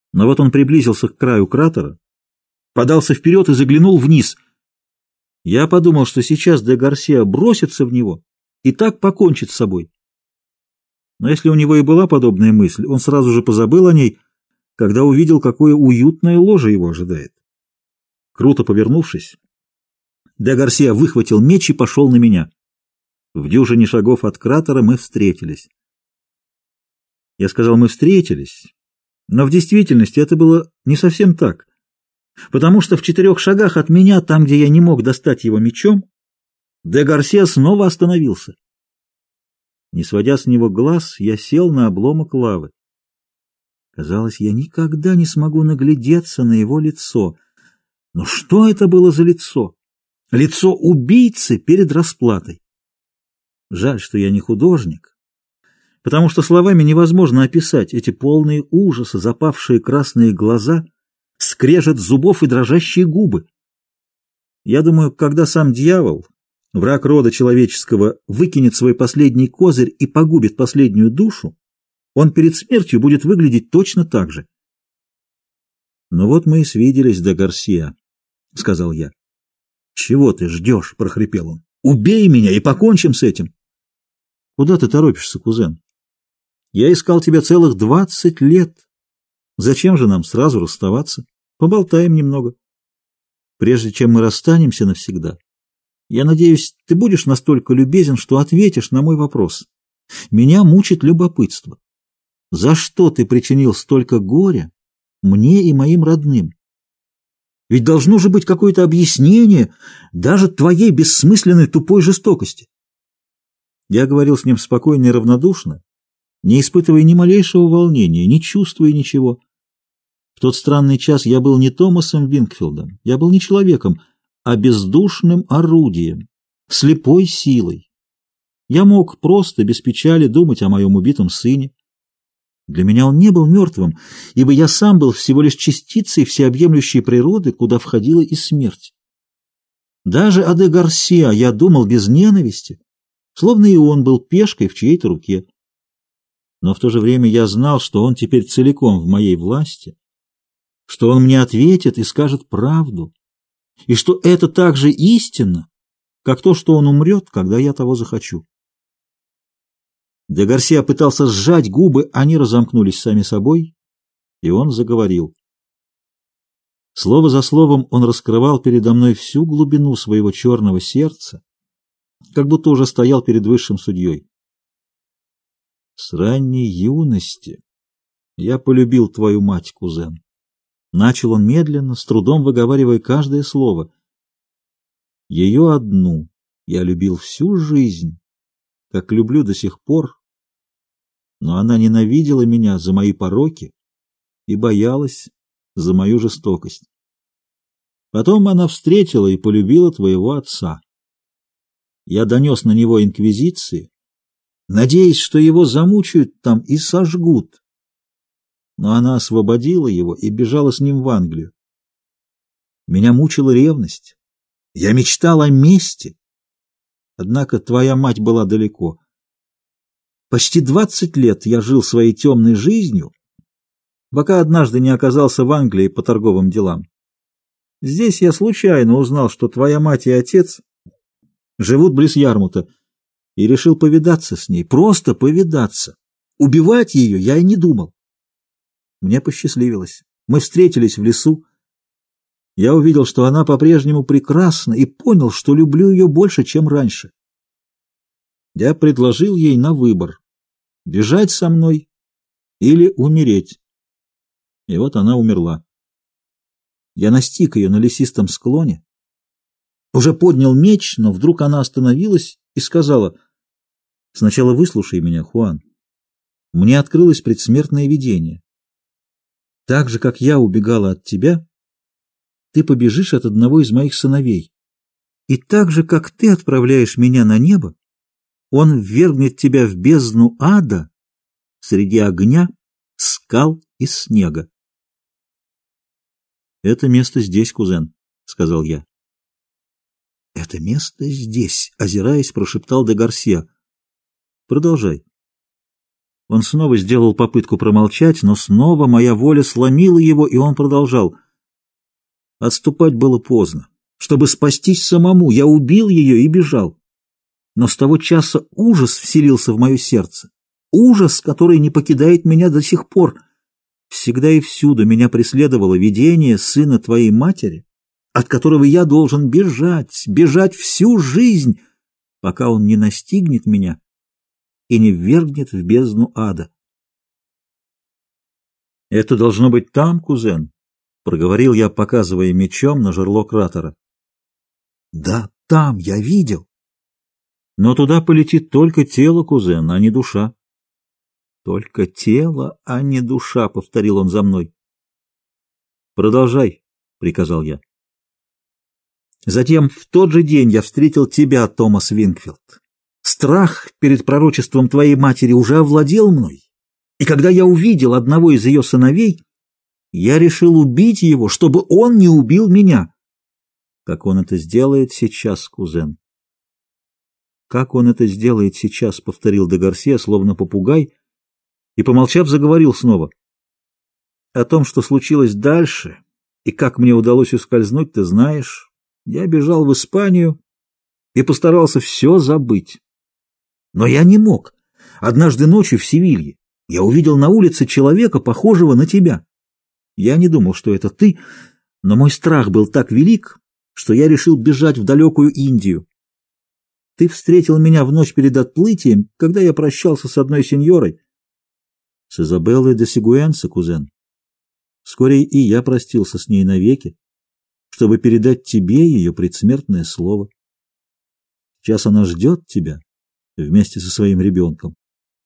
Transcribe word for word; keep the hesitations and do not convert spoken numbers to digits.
Но вот он приблизился к краю кратера, подался вперед и заглянул вниз. Я подумал, что сейчас де Гарсиа бросится в него и так покончит с собой. Но если у него и была подобная мысль, он сразу же позабыл о ней, когда увидел, какое уютное ложе его ожидает. Круто повернувшись, де Гарсиа выхватил меч и пошел на меня. В дюжине шагов от кратера мы встретились. Я сказал, мы встретились, но в действительности это было не совсем так, потому что в четырех шагах от меня, там, где я не мог достать его мечом, де Гарсиа снова остановился. Не сводя с него глаз, я сел на обломок лавы. Казалось, я никогда не смогу наглядеться на его лицо. Но что это было за лицо? Лицо убийцы перед расплатой. Жаль, что я не художник, потому что словами невозможно описать эти полные ужаса, запавшие красные глаза, скрежет зубов и дрожащие губы. Я думаю, когда сам дьявол, враг рода человеческого, выкинет свой последний козырь и погубит последнюю душу, он перед смертью будет выглядеть точно так же. «Ну вот мы и свиделись, де Гарсиа», — сказал я. «Чего ты ждешь?» — прохрипел он. «Убей меня и покончим с этим». «Куда ты торопишься, кузен? Я искал тебя целых двадцать лет. Зачем же нам сразу расставаться? Поболтаем немного. Прежде чем мы расстанемся навсегда, я надеюсь, ты будешь настолько любезен, что ответишь на мой вопрос. Меня мучит любопытство. За что ты причинил столько горя мне и моим родным? Ведь должно же быть какое-то объяснение даже твоей бессмысленной тупой жестокости». Я говорил с ним спокойно и равнодушно, не испытывая ни малейшего волнения, не чувствуя ничего. В тот странный час я был не Томасом Винкфилдом, я был не человеком, а бездушным орудием, слепой силой. Я мог просто, без печали, думать о моем убитом сыне. Для меня он не был мертвым, ибо я сам был всего лишь частицей всеобъемлющей природы, куда входила и смерть. Даже о де Гарсиа я думал без ненависти, словно и он был пешкой в чьей-то руке. Но в то же время я знал, что он теперь целиком в моей власти, что он мне ответит и скажет правду, и что это так же истинно, как то, что он умрет, когда я того захочу. Де Гарсиа пытался сжать губы, они разомкнулись сами собой, и он заговорил. Слово за словом он раскрывал передо мной всю глубину своего черного сердца, как будто уже стоял перед высшим судьей. «С ранней юности я полюбил твою мать, кузен», — начал он медленно, с трудом выговаривая каждое слово. «Ее одну я любил всю жизнь, как люблю до сих пор, но она ненавидела меня за мои пороки и боялась за мою жестокость. Потом она встретила и полюбила твоего отца. Я донес на него инквизиции, надеясь, что его замучают там и сожгут. Но она освободила его и бежала с ним в Англию. Меня мучила ревность. Я мечтал о мести. Однако твоя мать была далеко. Почти двадцать лет я жил своей темной жизнью, пока однажды не оказался в Англии по торговым делам. Здесь я случайно узнал, что твоя мать и отец живут близ Ярмута, и решил повидаться с ней, просто повидаться. Убивать ее я и не думал. Мне посчастливилось. Мы встретились в лесу. Я увидел, что она по-прежнему прекрасна, и понял, что люблю ее больше, чем раньше. Я предложил ей на выбор — бежать со мной или умереть. И вот она умерла. Я настиг ее на лесистом склоне, уже поднял меч, но вдруг она остановилась и сказала: «Сначала выслушай меня, Хуан. Мне открылось предсмертное видение. Так же, как я убегала от тебя, ты побежишь от одного из моих сыновей. И так же, как ты отправляешь меня на небо, он ввергнет тебя в бездну ада среди огня, скал и снега». «Это место здесь, кузен», — сказал я. «Это место здесь», — озираясь, прошептал де Гарсиа. «Продолжай». Он снова сделал попытку промолчать, но снова моя воля сломила его, и он продолжал. Отступать было поздно. Чтобы спастись самому, я убил ее и бежал. Но с того часа ужас вселился в мое сердце. Ужас, который не покидает меня до сих пор. Всегда и всюду меня преследовало видение сына твоей матери, от которого я должен бежать, бежать всю жизнь, пока он не настигнет меня и не ввергнет в бездну ада. — Это должно быть там, кузен, — проговорил я, показывая мечом на жерло кратера. — Да, там, я видел. — Но туда полетит только тело, кузен, а не душа. — Только тело, а не душа, — повторил он за мной. — Продолжай, — приказал я. Затем в тот же день я встретил тебя, Томас Винкфилд. Страх перед пророчеством твоей матери уже овладел мной, и когда я увидел одного из ее сыновей, я решил убить его, чтобы он не убил меня. Как он это сделает сейчас, кузен? Как он это сделает сейчас, — повторил де Гарсия, словно попугай, и, помолчав, заговорил снова. О том, что случилось дальше, и как мне удалось ускользнуть, ты знаешь. Я бежал в Испанию и постарался все забыть. Но я не мог. Однажды ночью в Севилье я увидел на улице человека, похожего на тебя. Я не думал, что это ты, но мой страх был так велик, что я решил бежать в далекую Индию. Ты встретил меня в ночь перед отплытием, когда я прощался с одной сеньорой. С Изабеллой де Сигуэнса, кузен. Вскоре и я простился с ней навеки, чтобы передать тебе ее предсмертное слово. Сейчас она ждет тебя вместе со своим ребенком.